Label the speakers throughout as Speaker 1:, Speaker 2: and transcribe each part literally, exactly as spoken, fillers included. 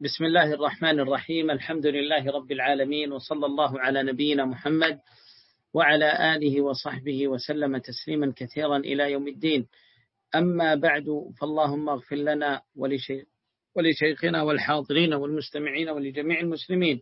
Speaker 1: بسم الله الرحمن الرحيم. الحمد لله رب العالمين، وصلى الله على نبينا محمد وعلى آله وصحبه وسلم تسليما كثيرا إلى يوم الدين. أما بعد، فاللهم اغفر لنا ولشيخ ولشيخنا والحاضرين والمستمعين ولجميع المسلمين.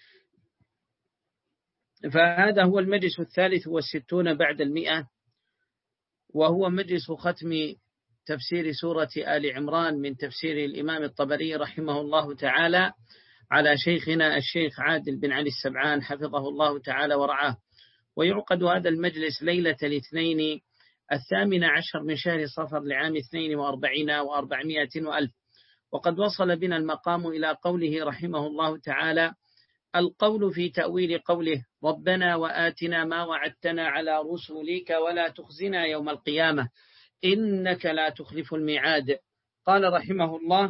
Speaker 1: فهذا هو المجلس الثالث والستون بعد المئة، وهو مجلس ختم تفسير سورة آل عمران من تفسير الإمام الطبري رحمه الله تعالى على شيخنا الشيخ عادل بن علي السبعان حفظه الله تعالى ورعاه. ويعقد هذا المجلس ليلة الاثنين الثامن عشر من شهر صفر لعام اثنين وأربعين وأربعمائة وألف. وقد وصل بنا المقام إلى قوله رحمه الله تعالى: القول في تأويل قوله ربنا وآتنا ما وعدتنا على رسلك ولا تخزنا يوم القيامة إنك لا تخلف الميعاد. قال رحمه الله: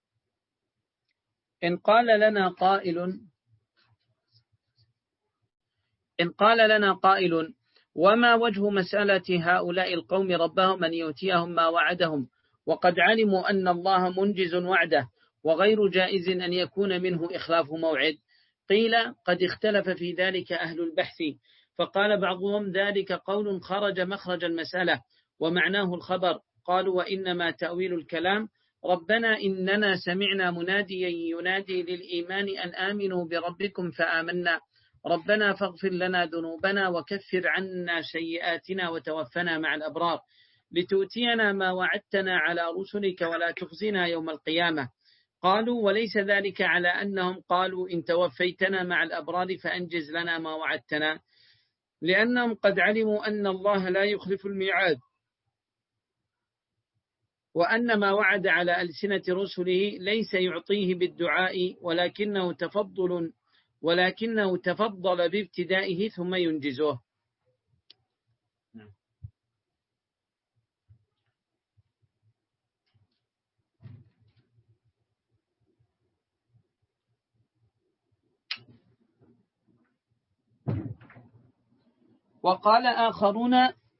Speaker 1: إن قال لنا قائل إن قال لنا قائل وما وجه مسألة هؤلاء القوم ربهم أن يؤتيهم ما وعدهم وقد علموا أن الله منجز وعده وغير جائز أن يكون منه إخلاف موعد؟ قيل قد اختلف في ذلك أهل البحث، فقال بعضهم ذلك قول خرج مخرج المسألة ومعناه الخبر. قالوا وإنما تأويل الكلام ربنا إننا سمعنا مناديا ينادي للإيمان أن آمنوا بربكم فآمنا ربنا فاغفر لنا ذنوبنا وكفر عنا سيئاتنا وتوفنا مع الأبرار لتؤتينا ما وعدتنا على رسلك ولا تخزنا يوم القيامة. قالوا وليس ذلك على أنهم قالوا إن توفيتنا مع الأبرار فأنجز لنا ما وعدتنا، لأنهم قد علموا أن الله لا يخلف الميعاد، وأن ما وعد على ألسنة رسله ليس يعطيه بالدعاء ولكنه تفضل ولكنه تفضل بابتدائه ثم ينجزه. وقال آخرون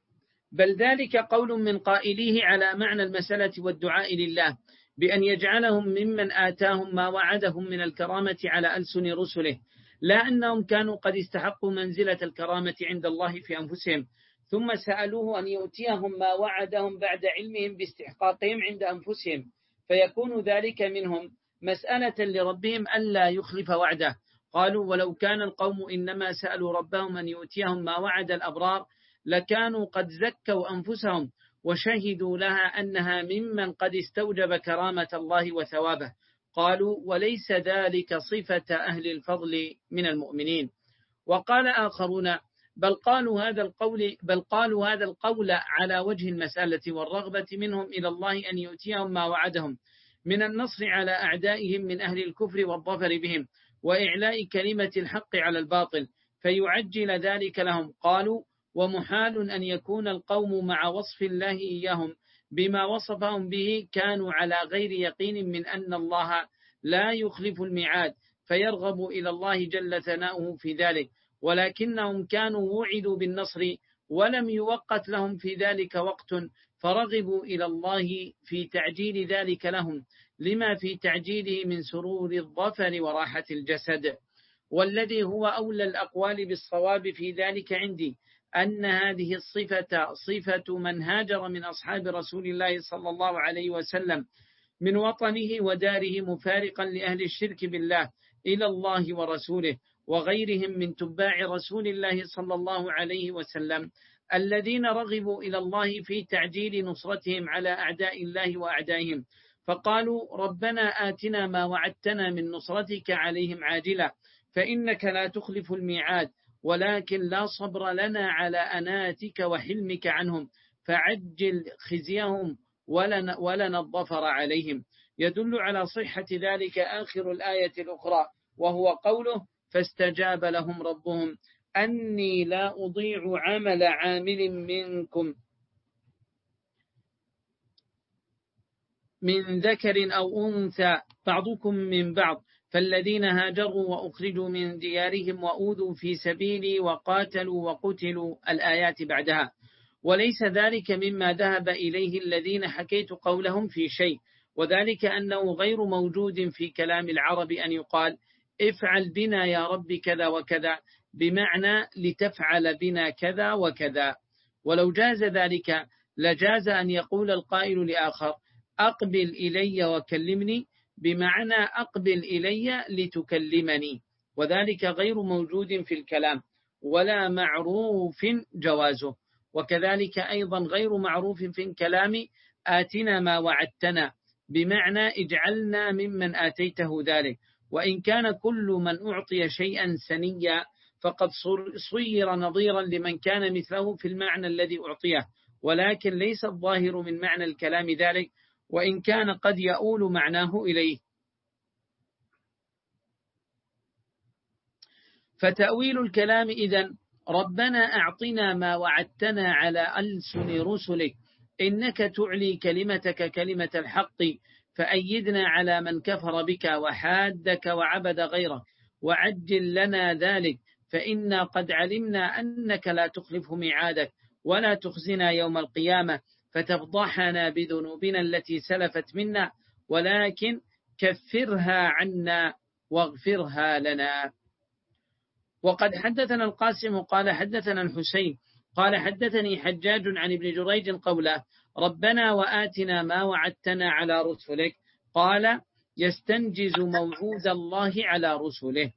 Speaker 1: بل ذلك قول من قائليه على معنى المسألة والدعاء لله بأن يجعلهم ممن آتاهم ما وعدهم من الكرامة على ألسن رسله، لا أنهم كانوا قد استحقوا منزلة الكرامة عند الله في أنفسهم ثم سألوه أن يؤتيهم ما وعدهم بعد علمهم باستحقاقهم عند أنفسهم، فيكون ذلك منهم مسألة لربهم ألا يخلف وعده. قالوا ولو كان القوم إنما سألوا ربهم أن يؤتيهم ما وعد الأبرار لكانوا قد زكوا أنفسهم وشهدوا لها أنها ممن قد استوجب كرامة الله وثوابه. قالوا وليس ذلك صفة أهل الفضل من المؤمنين. وقال آخرون بل قالوا هذا القول بل قالوا هذا القول على وجه المسألة والرغبة منهم إلى الله أن يؤتيهم ما وعدهم من النصر على أعدائهم من أهل الكفر والظفر بهم وإعلاء كلمة الحق على الباطل فيعجل ذلك لهم. قالوا ومحال أن يكون القوم مع وصف الله إياهم بما وصفهم به كانوا على غير يقين من أن الله لا يخلف الميعاد فيرغب إلى الله جل ثناؤه في ذلك، ولكنهم كانوا وعدوا بالنصر ولم يوقت لهم في ذلك وقت فرغبوا إلى الله في تعجيل ذلك لهم لما في تعجيله من سرور الظفر وراحة الجسد. والذي هو أولى الأقوال بالصواب في ذلك عندي أن هذه الصفة صفة من هاجر من أصحاب رسول الله صلى الله عليه وسلم من وطنه وداره مفارقا لأهل الشرك بالله إلى الله ورسوله وغيرهم من تباع رسول الله صلى الله عليه وسلم الذين رغبوا إلى الله في تعجيل نصرتهم على أعداء الله وأعدائهم، فقالوا ربنا آتنا ما وعدتنا من نصرتك عليهم عاجلا فإنك لا تخلف الميعاد ولكن لا صبر لنا على أناتك وحلمك عنهم فعجل خزيهم ولنا, ولنا الظفر عليهم. يدل على صحة ذلك آخر الآية الأخرى وهو قوله فاستجاب لهم ربهم أني لا أضيع عمل عامل منكم من ذكر أو أنثى بعضكم من بعض فالذين هاجروا وأخرجوا من ديارهم وأوذوا في سبيلي وقاتلوا وقتلوا الآيات بعدها. وليس ذلك مما ذهب إليه الذين حكيت قولهم في شيء، وذلك أنه غير موجود في كلام العرب أن يقال افعل بنا يا رب كذا وكذا بمعنى لتفعل بنا كذا وكذا. ولو جاز ذلك لجاز أن يقول القائل لآخر أقبل إلي وكلمني بمعنى أقبل إلي لتكلمني، وذلك غير موجود في الكلام ولا معروف جوازه. وكذلك أيضا غير معروف في الكلام آتنا ما وعدتنا بمعنى اجعلنا ممن آتيته ذلك، وإن كان كل من أعطي شيئا سنيا فقد صير نظيرا لمن كان مثله في المعنى الذي أعطيه، ولكن ليس الظاهر من معنى الكلام ذلك، وإن كان قد يؤول معناه إليه. فتأويل الكلام إذن ربنا أعطنا ما وعدتنا على ألسن رسلك إنك تعلي كلمتك كلمة الحق فأيدنا على من كفر بك وحادك وعبد غيرك وعجل لنا ذلك فإنا قد علمنا أنك لا تخلف ميعادك ولا تخزنا يوم القيامة فتفضحنا بذنوبنا التي سلفت منا، ولكن كفرها عنا واغفرها لنا. وقد حدثنا القاسم قال حدثنا الحسين قال حدثني حجاج عن ابن جريج قوله ربنا وآتنا ما وعدتنا على رسلك، قال يستنجز موعود الله على رسله.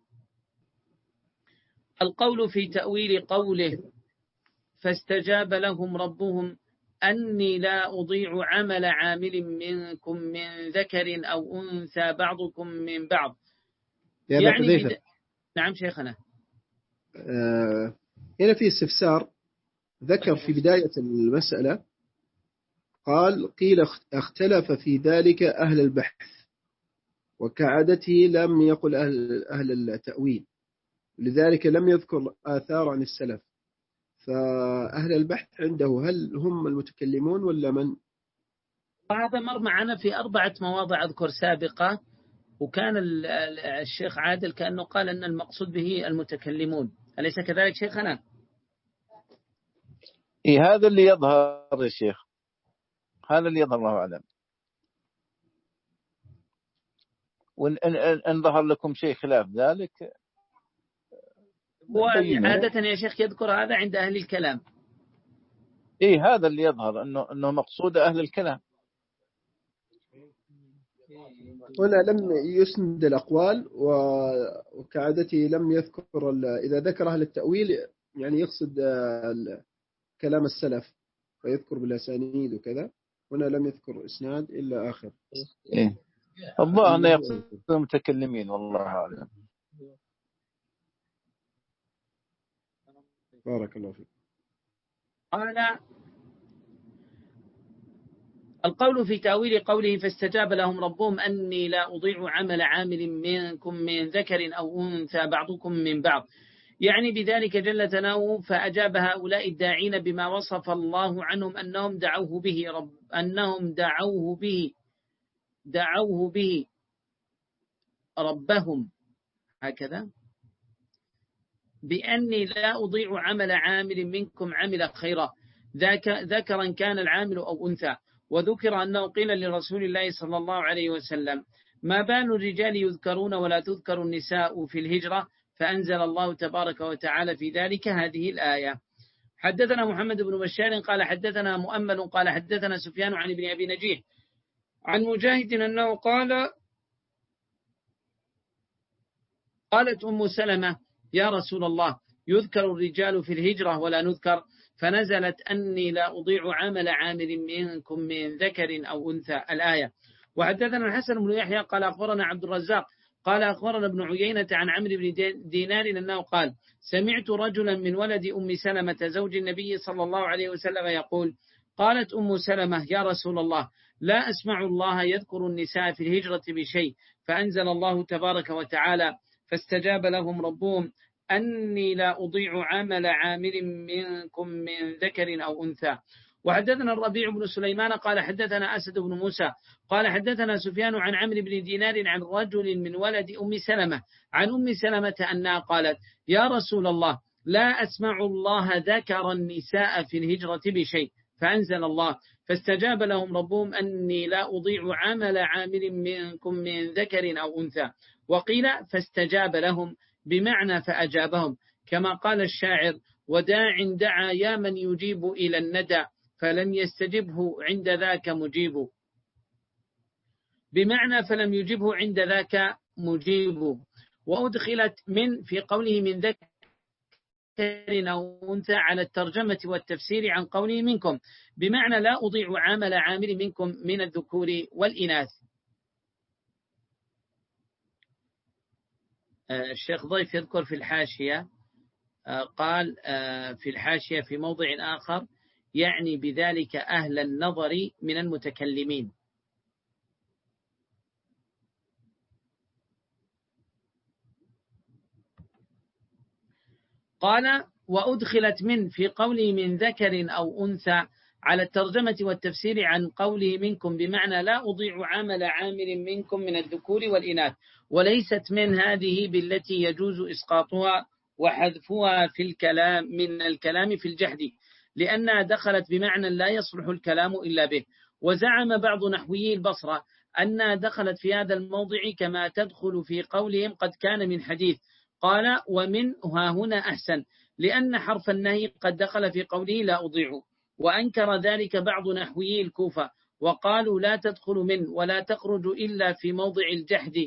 Speaker 1: القول في تأويل قوله فاستجاب لهم ربهم أني لا أضيع عمل عامل منكم من ذكر أو أنثى بعضكم من بعض، يعني بد... نعم شيخنا.
Speaker 2: آه هنا في استفسار ذكر في بداية المسألة قال قيل اختلف في ذلك أهل البحث وكعادته لم يقل أهل, أهل التأويل، لذلك لم يذكر آثار عن السلف. فأهل البحث عنده هل هم المتكلمون ولا من؟
Speaker 1: هذا مر معنا في أربعة مواضع أذكر سابقة، وكان الشيخ عادل كأنه قال أن المقصود به المتكلمون، أليس كذلك شيخنا؟
Speaker 3: إيه هذا اللي يظهر يا شيخ، هذا اللي يظهر الله أعلم. وإن ظهر لكم شيء خلاف ذلك
Speaker 1: وعادة يا شيخ يذكر هذا عند أهل الكلام.
Speaker 3: إيه هذا اللي يظهر أنه أنه مقصود أهل الكلام.
Speaker 2: هنا لم يسند الأقوال وكعادته لم يذكر إذا ذكر أهل التأويل يعني يقصد كلام السلف فيذكر بالأسانيد وكذا، هنا لم يذكر إسناد إلا آخر.
Speaker 3: إيه الله أنه يقصد المتكلمين والله أعلم.
Speaker 2: بارك الله فيك.
Speaker 1: قال القول في تأويل قوله فاستجاب لهم ربهم أني لا أضيع عمل عامل منكم من ذكر أو أنثى بعضكم من بعض، يعني بذلك جل ثناؤه فأجاب هؤلاء الداعين بما وصف الله عنهم أنهم دعوه به رب أنهم دعوه به دعوه به ربهم هكذا بأني لا أضيع عمل عامل منكم عمل خيرا ذاك ذكرا كان العامل أو أنثى. وذكر أنه قيل لرسول الله صلى الله عليه وسلم ما بال الرجال يذكرون ولا تذكر النساء في الهجرة، فأنزل الله تبارك وتعالى في ذلك هذه الآية. حدثنا محمد بن بشار قال حدثنا مؤمل قال حدثنا سفيان عن ابن أبي نجيح عن مجاهد أنه قال قالت أم سلمة يا رسول الله يذكر الرجال في الهجرة ولا نذكر، فنزلت أني لا أضيع عمل عامل منكم من ذكر أو أنثى الآية. وحدثنا الحسن بن يحيى قال أخبرنا عبد الرزاق قال أخبرنا ابن عيينة عن عمرو بن دينار أنه قال سمعت رجلا من ولد أم سلمة زوج النبي صلى الله عليه وسلم يقول قالت أم سلمة يا رسول الله لا أسمع الله يذكر النساء في الهجرة بشيء، فأنزل الله تبارك وتعالى فاستجاب لهم ربهم أني لا أضيع عمل عامل منكم من ذكر أو أنثى. وحدثنا الربيع بن سليمان قال حدثنا أسد بن موسى قال حدثنا سفيان عن عمرو بن دينار عن رجل من ولد أم سلمة عن أم سلمة أنها قالت يا رسول الله لا أسمع الله ذكر النساء في الهجرة بشيء، فأنزل الله فاستجاب لهم ربهم أني لا أضيع عمل عامل منكم من ذكر أو أنثى. وقيل فاستجاب لهم بمعنى فأجابهم، كما قال الشاعر: وداع دعا يا من يجيب إلى الندى فلم يستجبه عند ذاك مجيب، بمعنى فلم يجبه عند ذاك مجيب. وأدخلت من في قوله من ذكر أو أنثى على الترجمة والتفسير عن قوله منكم، بمعنى لا أضيع عمل عامل منكم من الذكور والإناث. الشيخ ضيف يذكر في الحاشية، قال في الحاشية في موضع آخر: يعني بذلك أهل النظر من المتكلمين. قال: وأدخلت من في قوله من ذكر أو أنثى على الترجمة والتفسير عن قوله منكم، بمعنى لا أضيع عمل عامل منكم من الذكور والإناث. وليست من هذه بالتي يجوز إسقاطها وحذفها في الكلام من الكلام في الجحد، لأنها دخلت بمعنى لا يصلح الكلام إلا به. وزعم بعض نحويي البصرة أنها دخلت في هذا الموضع كما تدخل في قولهم قد كان من حديث. قال: ومن ها هنا أحسن، لأن حرف النهي قد دخل في قوله لا أضيع. وأنكر ذلك بعض نحويي الكوفة وقالوا لا تدخل من ولا تخرج إلا في موضع الجحد.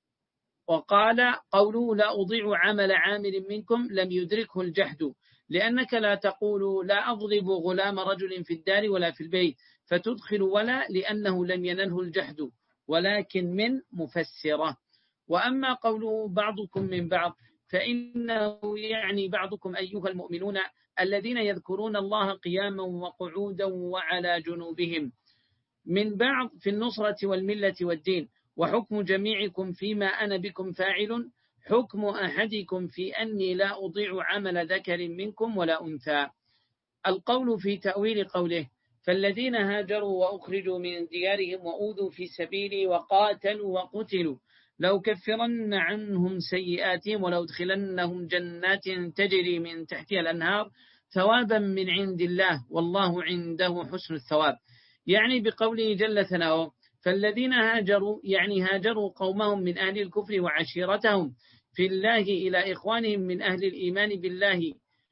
Speaker 1: وقال: قوله لا أضيع عمل عامل منكم لم يدركه الجحد، لأنك لا تقول لا أضرب غلام رجل في الدار ولا في البيت، فتدخل ولا لأنه لم ينله الجحد، ولكن من مفسرة. وأما قوله بعضكم من بعض فإنه يعني بعضكم أيها المؤمنون الذين يذكرون الله قياما وقعودا وعلى جنوبهم من بعض في النصرة والملة والدين. وحكم جميعكم فيما أنا بكم فاعل حكم أحدكم في أني لا أضيع عمل ذكر منكم ولا أنثى. القول في تأويل قوله: فالذين هاجروا وأخرجوا من ديارهم وأوذوا في سبيلي وقاتلوا وقتلوا لو كفرن عنهم سيئاتهم ولو ادخلنهم جنات تجري من تحتها الأنهار ثوابا من عند الله والله عنده حسن الثواب. يعني بقوله جل ثناؤه: فالذين هاجروا يعني هاجروا قومهم من أهل الكفر وعشيرتهم في الله إلى إخوانهم من أهل الإيمان بالله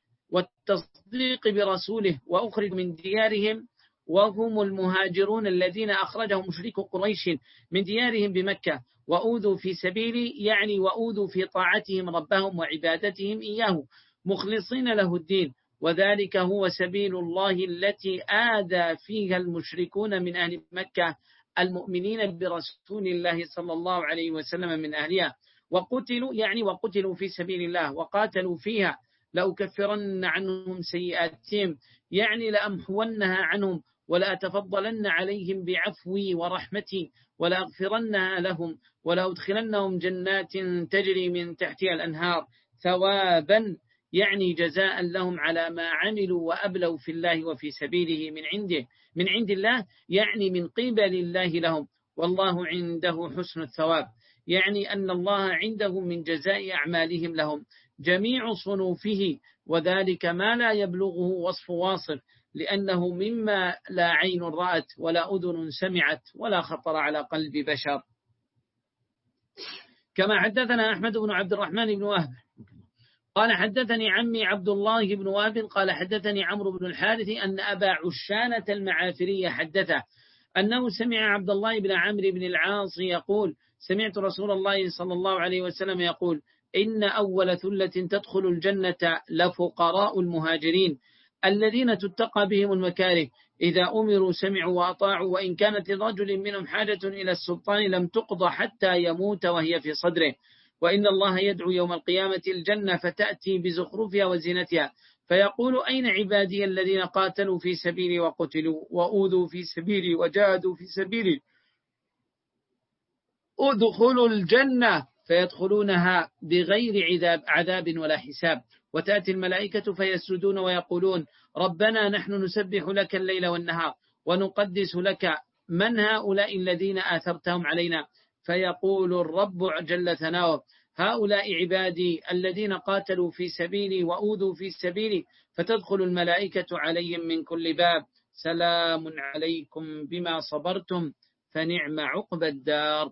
Speaker 1: والتصديق برسوله، وأخرج من ديارهم وهم المهاجرون الذين أخرجهم مشرك قريش من ديارهم بمكة، وأوذوا في سبيلي يعني وأوذوا في طاعتهم ربهم وعبادتهم إياه مخلصين له الدين، وذلك هو سبيل الله التي آذى فيها المشركون من أهل مكة المؤمنين برسول الله صلى الله عليه وسلم من أهلها. وقتلوا يعني وقتلوا في سبيل الله وقاتلوا فيها لأكفرن عنهم سيئاتهم يعني لأمحونها عنهم ولأتفضلن عليهم بعفوي ورحمتي ولأغفرنها لهم ولأدخلنهم جنات تجري من تحتها الأنهار ثوابا يعني جزاء لهم على ما عملوا وأبلوا في الله وفي سبيله من عنده من عند الله يعني من قبل الله لهم، والله عنده حسن الثواب يعني أن الله عنده من جزاء أعمالهم لهم جميع صنوفه، وذلك ما لا يبلغه وصف واصف لأنه مما لا عين رأت ولا أذن سمعت ولا خطر على قلب بشر. كما حدثنا أحمد بن عبد الرحمن بن وهب قال حدثني عمي عبد الله بن وهب قال حدثني عمرو بن الحارث أن أبا عشانة المعافري حدثه أنه سمع عبد الله بن عمرو بن العاص يقول: سمعت رسول الله صلى الله عليه وسلم يقول: إن أول ثلة تدخل الجنة لفقراء المهاجرين الذين تتقى بهم المكاره إذا أمروا سمعوا وأطاعوا، وإن كانت لرجل منهم حاجة إلى السلطان لم تقضى حتى يموت وهي في صدره. وإن الله يدعو يوم القيامة الجنة فتأتي بزخرفها وزينتها فيقول: أين عبادي الذين قاتلوا في سبيلي وقتلوا وأوذوا في سبيلي وجاهدوا في سبيلي ادخلوا الجنة، فيدخلونها بغير عذاب, عذاب ولا حساب. وتأتي الملائكة فيسجدون ويقولون: ربنا نحن نسبح لك الليل والنهار ونقدس لك، من هؤلاء الذين آثرتهم علينا؟ فيقول الرب جل ثناؤه: هؤلاء عبادي الذين قاتلوا في سبيلي وأوذوا في سبيلي. فتدخل الملائكة عليهم من كل باب سلام عليكم بما صبرتم فنعم عقبى الدار.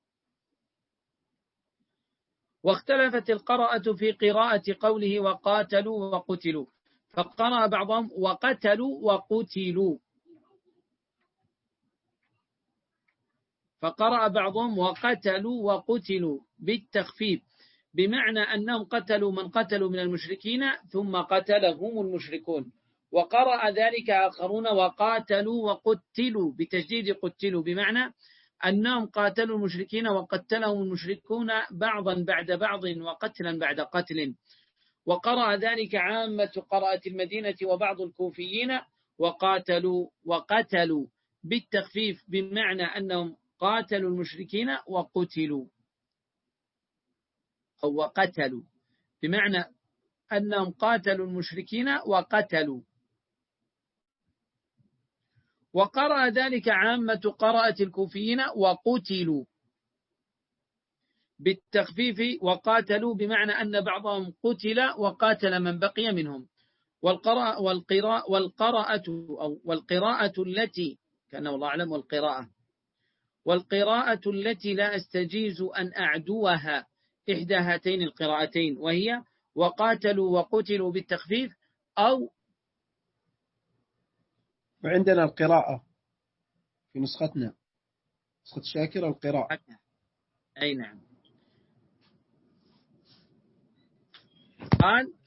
Speaker 1: واختلفت القراءة في قراءة قوله وقاتلوا وقتلوا، فقرأ بعضهم وقتلوا وقتلوا، فقرأ بعضهم وقتلوا وقتلوا بالتخفيف، بمعنى أنهم قتلوا من قتلوا من المشركين ثم قتلهم المشركون. وقرأ ذلك آخرون وقاتلوا وقتلوا بتجديد قتلوا، بمعنى أنهم قاتلوا المشركين وقتلهم المشركون بعضا بعد بعض وقتلا بعد قتل. وقرأ ذلك عامة قراءة المدينة وبعض الكوفيين وقاتلوا وقتلوا بالتخفيف، بمعنى أنهم قاتلوا المشركين وقتلوا، أو وقتلوا بمعنى أنهم قاتلوا المشركين وقتلوا. وقرأ ذلك عامة قراءة الكوفيين وقتلوا بالتخفيف وقاتلوا، بمعنى أن بعضهم قتل وقاتل من بقي منهم. والقراءة والقراءة والقراءة أو والقراءة التي كان الله أعلم والقراءة والقراءة التي لا أستجيز أن أعدوها إحدى هاتين القراءتين، وهي وقاتلوا وقتلوا بالتخفيف، أو
Speaker 2: وعندنا القراءة في نسختنا، نسخة شاكر القراءة.
Speaker 1: أي نعم. قال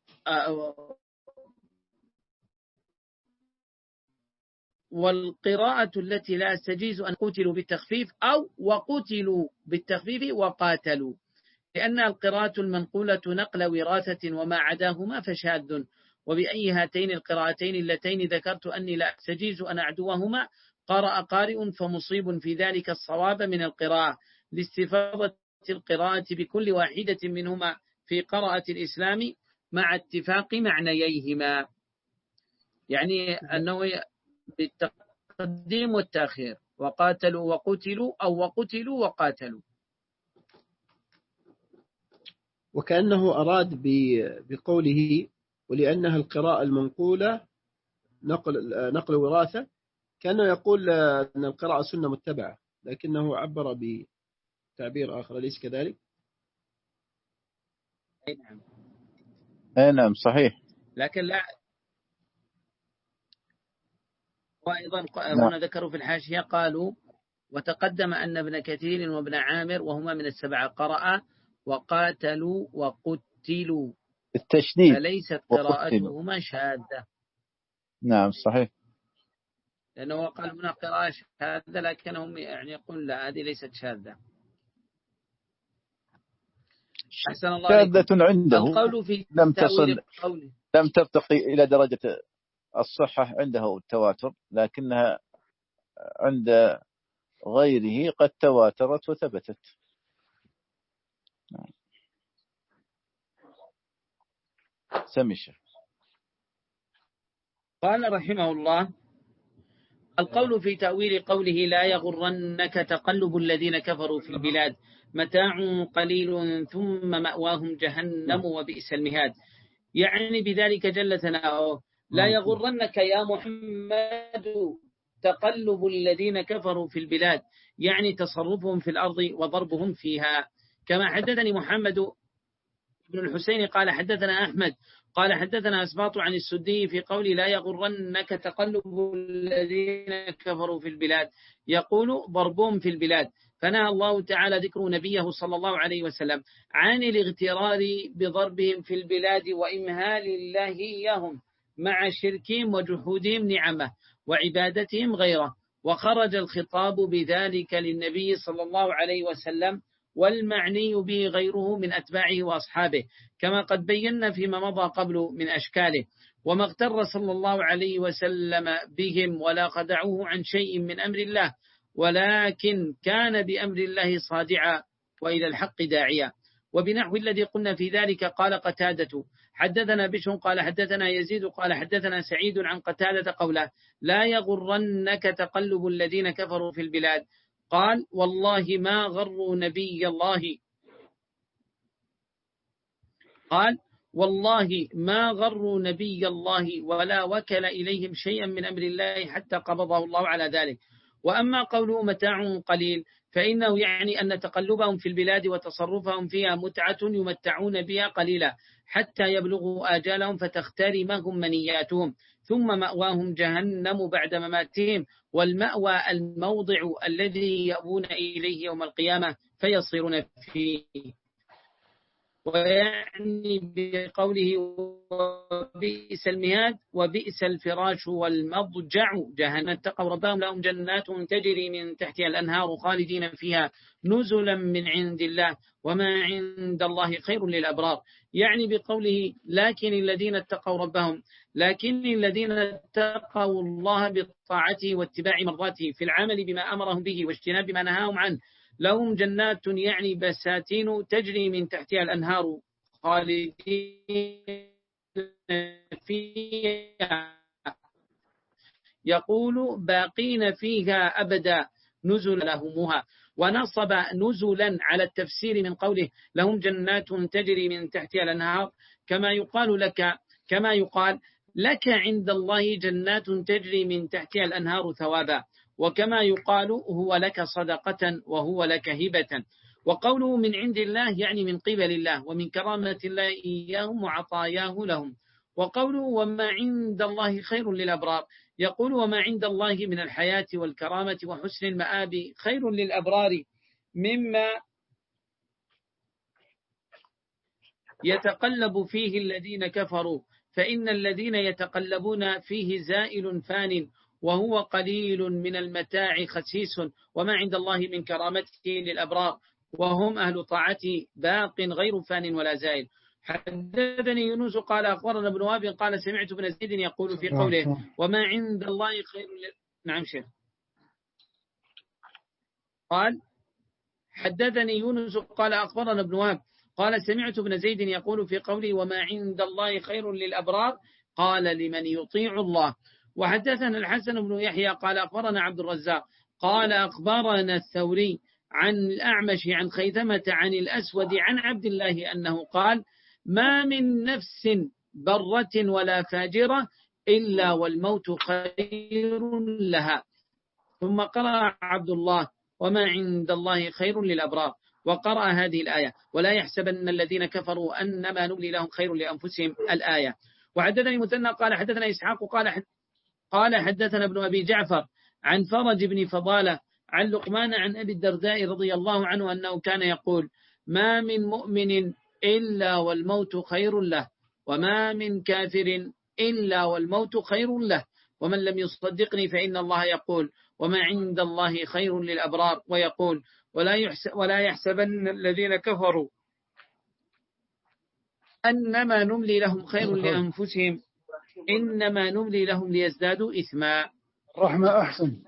Speaker 1: والقراءة التي لا أستجيز أن قتلوا بالتخفيف أو وقتلوا بالتخفيف وقاتلوا، لأن القراءة المنقولة نقل وراثة وما عداهما فشاذ. وبأي هاتين القراءتين اللتين ذكرت أني لا أستجيز أن أعدوهما قرأ قارئ فمصيب في ذلك الصواب من القراءة، لاستفاضة القراءة بكل واحدة منهما في قراءة الإسلام مع اتفاق معنييهما، يعني أنه بالتقديم والتأخير، وقاتلوا وقتلوا أو وقتلوا وقاتلوا.
Speaker 2: وكأنه أراد بقوله ولأنها القراءة المنقولة نقل نقل وراثة، كأنه يقول أن القراءة سنة متبعة، لكنه عبر بتعبير آخر، أليس كذلك؟
Speaker 1: أي نعم.
Speaker 3: أي نعم صحيح.
Speaker 1: لكن لا. وأيضا هنا ذكروا في الحاشية قالوا وتقدم أن ابن كثير وابن عامر وهما من السبعة قرأ وقاتلوا وقتلوا
Speaker 3: التشديد،
Speaker 1: فليست قراءتهما شاذة.
Speaker 3: نعم صحيح،
Speaker 1: لأنه قال هنا قراءة شاذة، لكنهم يعني يقول لا هذه ليست شاذة. أحسن الله
Speaker 3: شاذة عنده،
Speaker 1: القول في
Speaker 3: لم تصل
Speaker 1: قوله
Speaker 3: لم ترتقي إلى درجة الصحة عنده التواتر، لكنها عند غيره قد تواترت وثبتت. سمش.
Speaker 1: قال رحمه الله القول في تأويل قوله لا يغرنك تقلب الذين كفروا في البلاد متاع قليل ثم مأواهم جهنم وبئس المهاد، يعني بذلك جل ثناؤه لا يغرنك يا محمد تقلب الذين كفروا في البلاد، يعني تصرفهم في الأرض وضربهم فيها. كما حدثني محمد بن الحسين قال حدثنا أحمد قال حدثنا أسباط عن السدي في قول لا يغرنك تقلب الذين كفروا في البلاد، يقول ضربهم في البلاد. فنهى الله تعالى ذكر نبيه صلى الله عليه وسلم عن الاغترار بضربهم في البلاد وإمهال الله إياهم مع شركهم وجحودهم نعمه وعبادتهم غيره، وخرج الخطاب بذلك للنبي صلى الله عليه وسلم والمعني به غيره من أتباعه وأصحابه، كما قد بينا فيما مضى قبل من أشكاله. وما اغتر صلى الله عليه وسلم بهم ولا خدعوه عن شيء من أمر الله، ولكن كان بأمر الله صادعا وإلى الحق داعيا. وبنحو الذي قلنا في ذلك قال قتادة حدثنا بشر قال حدثنا يزيد قال حدثنا سعيد عن قتادة قوله لا يغرنك تقلب الذين كفروا في البلاد، قال والله ما غروا نبي الله، قال والله ما غروا نبي الله ولا وكل إليهم شيئا من أمر الله حتى قبضه الله على ذلك. وأما قوله متاع قليل فإنه يعني أن تقلبهم في البلاد وتصرفهم فيها متعة يمتعون بها قليلا حتى يبلغوا آجالهم فتخترمهم منياتهم، ثم مأواهم جهنم بعد مماتهم، والمأوى الموضع الذي يأوون إليه يوم القيامة فيصيرون فيه. ويعني بقوله وبئس المهاد وبئس الفراش والمضجع جهنم اتقوا ربهم لهم جنات تجري من تحتها الأنهار خالدين فيها نزلا من عند الله وما عند الله خير للأبرار. يعني بقوله لكن الذين اتقوا ربهم، لكن الذين اتقوا الله بالطاعة واتباع مرضاته في العمل بما أمرهم به واجتناب ما نهاهم عنه لهم جنات يعني بساتين تجري من تحتها الأنهار خالدين فيها يقول باقين فيها أبدا نزل لهمها. ونصب نزلا على التفسير من قوله لهم جنات تجري من تحتها الأنهار كما يقال لك كما يقال لك عند الله جنات تجري من تحتها الأنهار ثوابا، وكما يقال هو لك صدقة وهو لك هبة. وقوله من عند الله يعني من قبل الله ومن كرامة الله إياهم وعطاياه لهم. وقوله وما عند الله خير للأبرار يقول وما عند الله من الحياة والكرامة وحسن المآب خير للأبرار مما يتقلب فيه الذين كفروا، فإن الذين يتقلبون فيه زائل فان وهو قليل من المتاع خسيس، وما عند الله من كرامته للأبرار وهم أهل طاعته باق غير فان ولا زائل. حدثني يونس قال أخبرنا ابن وهب قال سمعت ابن زيد يقول في قوله وما عند الله خير ل... نعم شيخ. قال حدثني يونس قال أخبرنا ابن وهب قال سمعت ابن زيد يقول في قوله وما عند الله خير للأبرار قال لمن يطيع الله. وحدثنا الحسن بن يحيى قال أخبرنا عبد الرزاق قال أخبرنا الثوري عن الأعمش عن خيثمة عن الأسود عن عبد الله أنه قال ما من نفس برة ولا فاجرة إلا والموت خير لها. ثم قرأ عبد الله وما عند الله خير للأبرار وقرأ هذه الآية ولا يحسبن الذين كفروا أنما نملي لهم خير لأنفسهم الآية. وحدثني مثنى قال حدثنا إسحاق قال حد قال حدثنا ابن أبي جعفر عن فرج بن فضالة عن لقمان عن أبي الدرداء رضي الله عنه أنه كان يقول ما من مؤمن إلا والموت خير له وما من كافر إلا والموت خير له ومن لم يصدقني فإن الله يقول وما عند الله خير للأبرار ويقول ولا يحسب ولا يحسبن الذين كفروا أنما نملي لهم خير لأنفسهم إنما نملي لهم ليزدادوا إثما.
Speaker 4: رحمة أحسن.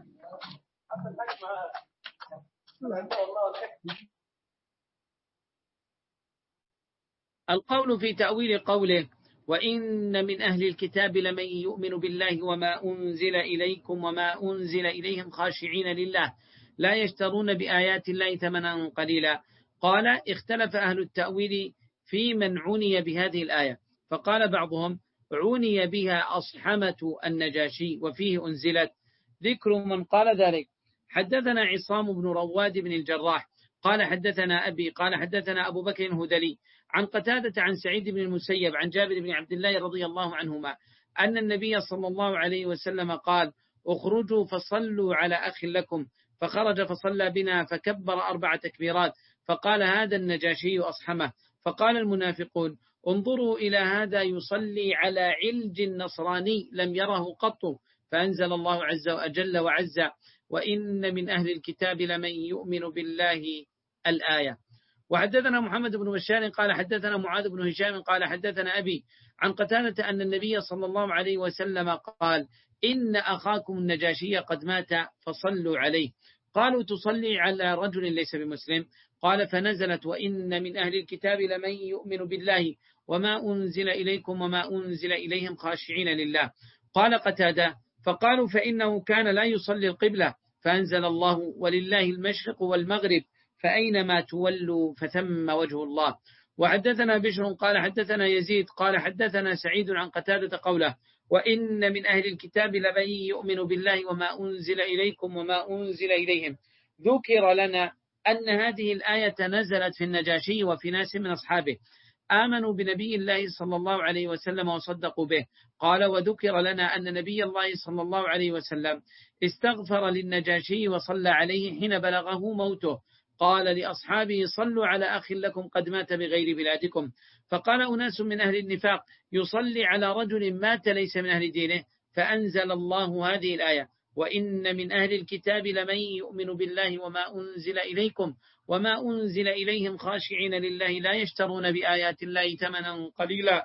Speaker 1: القول في تأويل قوله وإن من أهل الكتاب لمن يؤمن بالله وما أنزل إليكم وما أنزل إليهم خاشعين لله لا يشترون بآيات الله ثمنا قليلا. قال اختلف أهل التأويل في من عني بهذه الآية، فقال بعضهم عني بها أصحمة النجاشي وفيه أنزلت. ذكر من قال ذلك حدثنا عصام بن رواد بن الجراح قال حدثنا أبي قال حدثنا أبو بكر الهذلي عن قتادة عن سعيد بن المسيب عن جابر بن عبد الله رضي الله عنهما أن النبي صلى الله عليه وسلم قال اخرجوا فصلوا على أخ لكم، فخرج فصلى بنا فكبر أربع تكبيرات فقال هذا النجاشي أصحمه. فقال المنافقون انظروا إلى هذا يصلي على علج نصراني لم يره قط، فأنزل الله عز وجل وعز وإن من أهل الكتاب لمن يؤمن بالله الآية. وحدثنا محمد بن بشار قال حدثنا معاذ بن هشام قال حدثنا أبي عن قتادة أن النبي صلى الله عليه وسلم قال إن أخاكم النجاشي قد مات فصلوا عليه. قالوا تصلي على رجل ليس بمسلم؟ قال فنزلت وإن من أهل الكتاب لمن يؤمن بالله وما أنزل إليكم وما أنزل إليهم خاشعين لله. قال قتادة فقالوا فإنه كان لا يصلي القبلة، فأنزل الله ولله المشرق والمغرب فأينما تولوا فثم وجه الله. وحدثنا بشر قال حدثنا يزيد قال حدثنا سعيد عن قتادة قوله وإن من أهل الكتاب لمن يؤمن بالله وما أنزل إليكم وما أنزل إليهم. ذكر لنا أن هذه الآية نزلت في النجاشي وفي ناس من أصحابه آمنوا بنبي الله صلى الله عليه وسلم وصدقوا به. قال وذكر لنا أن نبي الله صلى الله عليه وسلم استغفر للنجاشي وصلى عليه حين بلغه موته. قال لأصحابه صلوا على أخ لكم قد مات بغير بلادكم. فقال أناس من أهل النفاق يصلي على رجل مات ليس من أهل دينه، فأنزل الله هذه الآية وإن من أهل الكتاب لمن يؤمن بالله وما أنزل إليكم وما أنزل إليهم خاشعين لله لا يشترون بآيات الله ثمنا قليلا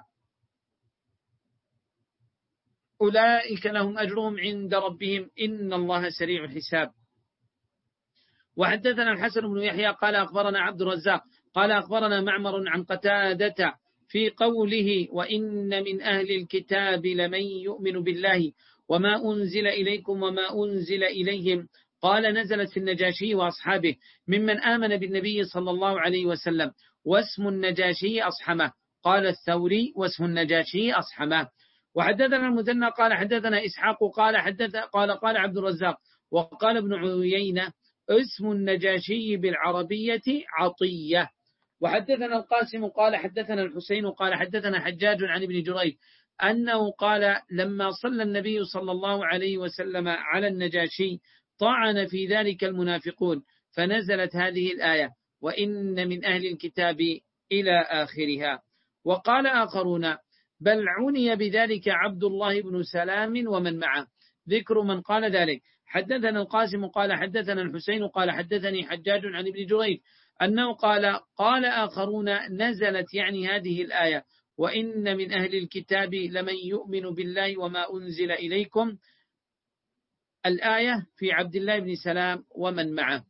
Speaker 1: أولئك لهم أجرهم عند ربهم إن الله سريع الحساب. وحدثنا الحسن بن يحيى قال أخبرنا عبد الرزاق قال أخبرنا معمر عن قتادة في قوله وإن من أهل الكتاب لمن يؤمن بالله وما أنزل إليكم وما أنزل إليهم. قال نزلت في النجاشي وأصحابه ممن آمن بالنبي صلى الله عليه وسلم واسم النجاشي أصحمه. قال الثوري واسم النجاشي أصحمه. وحدثنا المثنى قال حدثنا إسحاق قال حدث قال قال عبد الرزاق وقال ابن عيينة اسم النجاشي بالعربية عطية. وحدثنا القاسم قال حدثنا الحسين قال حدثنا حجاج عن ابن جريج أنه قال لما صلى النبي صلى الله عليه وسلم على النجاشي طعن في ذلك المنافقون فنزلت هذه الآية وإن من أهل الكتاب إلى آخرها. وقال آخرون بل عني بذلك عبد الله بن سلام ومن معه. ذكر من قال ذلك حدثنا القاسم قال حدثنا الحسين قال حدثني حجاج عن ابن جريج أنه قال قال آخرون نزلت يعني هذه الآية وإن من أهل الكتاب لمن يؤمن بالله وما أنزل إليكم الآية في عبد الله بن سلام ومن معه.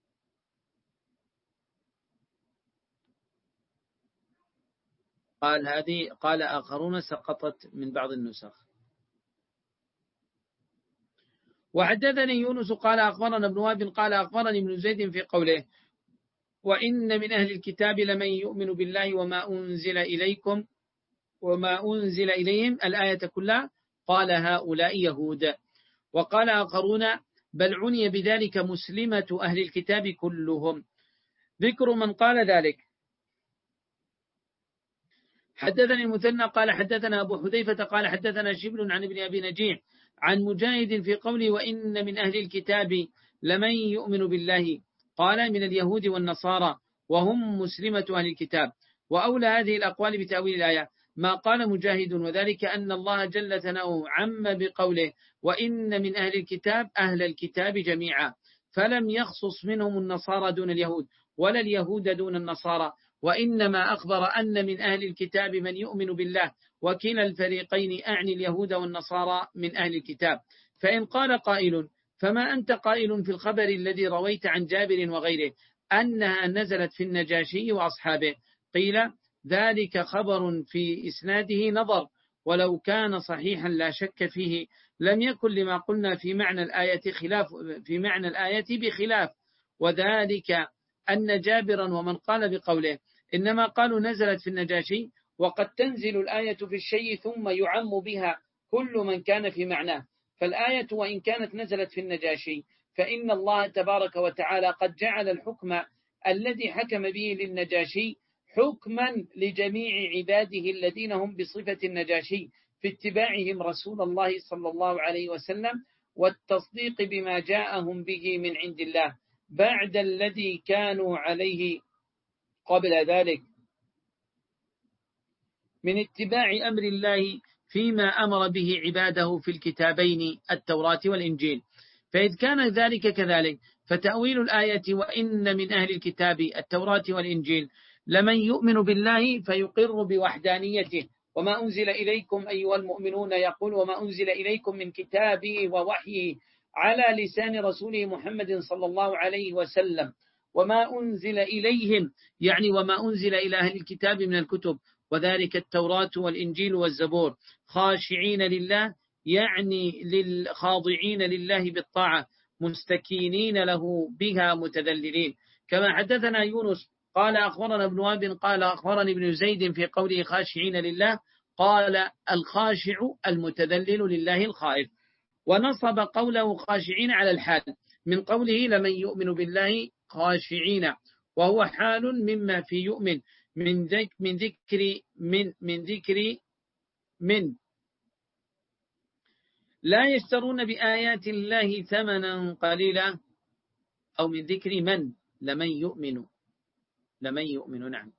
Speaker 1: قال هذه قال آخرون سقطت من بعض النسخ. وحدثني يونس قال أخبرنا ابن وهب قال أخبرني ابن زيد في قوله وإن من أهل الكتاب لمن يؤمن بالله وما أنزل إليكم وما أنزل إليهم الآية كلها. قال هؤلاء يهود. وقال آخرون بل عني بذلك مسلمة أهل الكتاب كلهم. ذكر من قال ذلك حدثني المثنى قال حدثنا أبو حذيفة قال حدثنا شبل عن ابن أبي نجيح عن مجاهد في قوله وإن من أهل الكتاب لمن يؤمن بالله قال من اليهود والنصارى وهم مسلمة أهل الكتاب. وأولى هذه الأقوال بتأويل الآية ما قال مجاهد وذلك أن الله جل ثناؤه عم بقوله وإن من أهل الكتاب أهل الكتاب جميعا فلم يخصص منهم النصارى دون اليهود ولا اليهود دون النصارى وإنما أخبر أن من أهل الكتاب من يؤمن بالله وكلا الفريقين أعني اليهود والنصارى من أهل الكتاب. فإن قال قائل فما أنت قائل في الخبر الذي رويت عن جابر وغيره أنها نزلت في النجاشي وأصحابه؟ قيل ذلك خبر في إسناده نظر ولو كان صحيحا لا شك فيه لم يكن لما قلنا في معنى الآية خلاف في معنى الآية بخلاف. وذلك أن جابرا ومن قال بقوله إنما قالوا نزلت في النجاشي وقد تنزل الآية في الشيء ثم يعم بها كل من كان في معناه. فالآية وإن كانت نزلت في النجاشي فإن الله تبارك وتعالى قد جعل الحكم الذي حكم به للنجاشي حكما لجميع عباده الذين هم بصفة النجاشي في اتباعهم رسول الله صلى الله عليه وسلم والتصديق بما جاءهم به من عند الله بعد الذي كانوا عليه قبل ذلك من اتباع أمر الله فيما أمر به عباده في الكتابين التوراة والإنجيل. فإذ كان ذلك كذلك فتأويل الآية وإن من أهل الكتاب التوراة والإنجيل لمن يؤمن بالله فيقر بوحدانيته وما أنزل إليكم أيها المؤمنون يقول وما أنزل إليكم من كتابه ووحيه على لسان رسوله محمد صلى الله عليه وسلم وما أنزل إليهم يعني وما أنزل إلى أهل الكتاب من الكتب وذلك التوراة والإنجيل والزبور خاشعين لله يعني للخاضعين لله بالطاعة مستكينين له بها متذللين. كما حدثنا يونس قال أخبرنا ابن وهب قال أخبرني ابن زيد في قوله خاشعين لله، قال الخاشع المتذلل لله الخائف، ونصب قوله خاشعين على الحال من قوله لمن يؤمن بالله خاشعين، وهو حال مما في يؤمن من ذكر من ذكر من من ذكر من لا يشترون بآيات الله ثمنا قليلا، أو من ذكر من لمن يؤمن لمن يؤمن نعم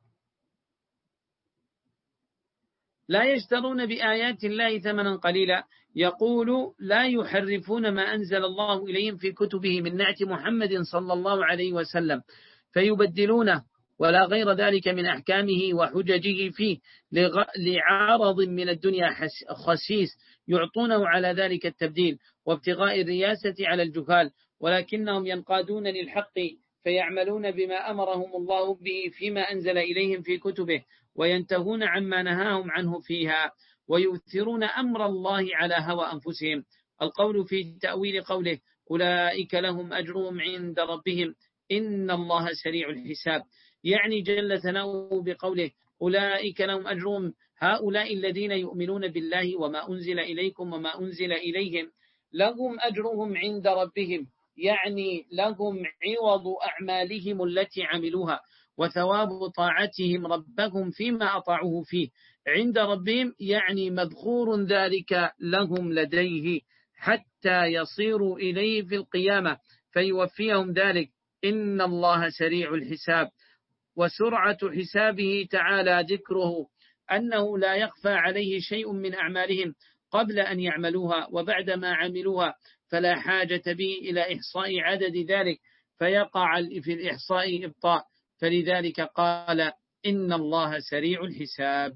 Speaker 1: لا يشترون بآيات الله ثمنا قليلا، يقول لا يحرفون ما أنزل الله إليهم في كتبه من نعت محمد صلى الله عليه وسلم فيبدلونه، ولا غير ذلك من أحكامه وحججه فيه لعارض من الدنيا خسيس يعطونه على ذلك التبديل وابتغاء الرياسة على الجهال، ولكنهم ينقادون للحق فيعملون بما أمرهم الله به فيما أنزل إليهم في كتبه، وينتهون عما نهاهم عنه فيها، ويؤثرون أمر الله على هوى أنفسهم. القول في تأويل قوله أولئك لهم أجرهم عند ربهم إن الله سريع الحساب، يعني جل ثناؤه بقوله أولئك لهم أجرهم، هؤلاء الذين يؤمنون بالله وما أنزل إليكم وما أنزل إليهم لهم أجرهم عند ربهم، يعني لهم عوض أعمالهم التي عملوها وثواب طاعتهم ربهم فيما أطاعوه فيه عند ربهم، يعني مذخور ذلك لهم لديه حتى يصيروا إليه في القيامة فيوفيهم ذلك إن الله سريع الحساب. وسرعة حسابه تعالى ذكره أنه لا يخفى عليه شيء من أعمالهم قبل أن يعملوها وبعد ما عملوها، فلا حاجة به إلى إحصاء عدد ذلك فيقع في الإحصاء إبطاء، فلذلك قال إن الله سريع الحساب.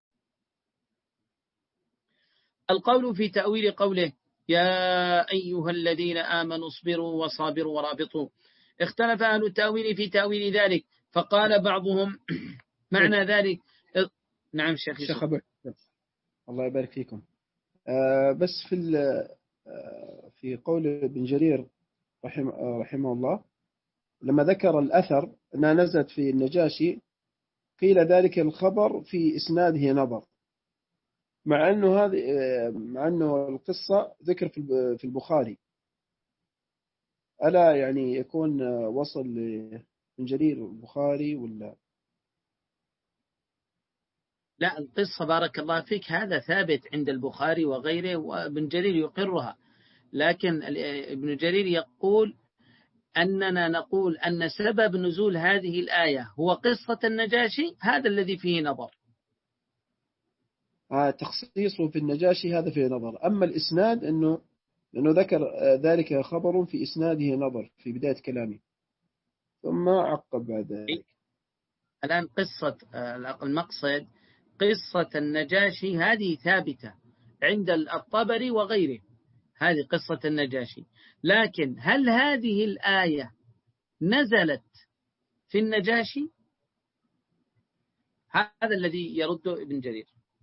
Speaker 1: القول في تأويل قوله يا أيها الذين آمنوا اصبروا وصابروا ورابطوا، اختلف أهل التأويل في تأويل ذلك، فقال بعضهم معنى ذلك. نعم شيخ
Speaker 2: شيخ أبو الله يبارك فيكم. آه بس في آه في قول ابن جرير رحمه, آه رحمه الله لما ذكر الأثر أنها نزلت في النجاشي قيل ذلك الخبر في إسناده نظر، مع أنه هذه آه مع أنه القصة ذكر في البخاري، ألا يعني يكون آه وصل لابن جرير البخاري ولا؟
Speaker 1: لا، القصة بارك الله فيك هذا ثابت عند البخاري وغيره وابن جرير يقرها، لكن ابن جرير يقول أننا نقول أن سبب نزول هذه الآية هو قصة النجاشي، هذا الذي فيه نظر.
Speaker 2: آه تخصيصه في النجاشي هذا فيه نظر، أما الإسناد أنه لأنه ذكر ذلك خبر في إسناده نظر في بداية كلامه ثم عقب بعد ذلك.
Speaker 1: الآن قصة المقصد قصة النجاشي هذه ثابتة عند الطبري وغيره، هذه قصة النجاشي، لكن هل هذه الآية نزلت في النجاشي؟ هذا الذي يرده ابن جرير.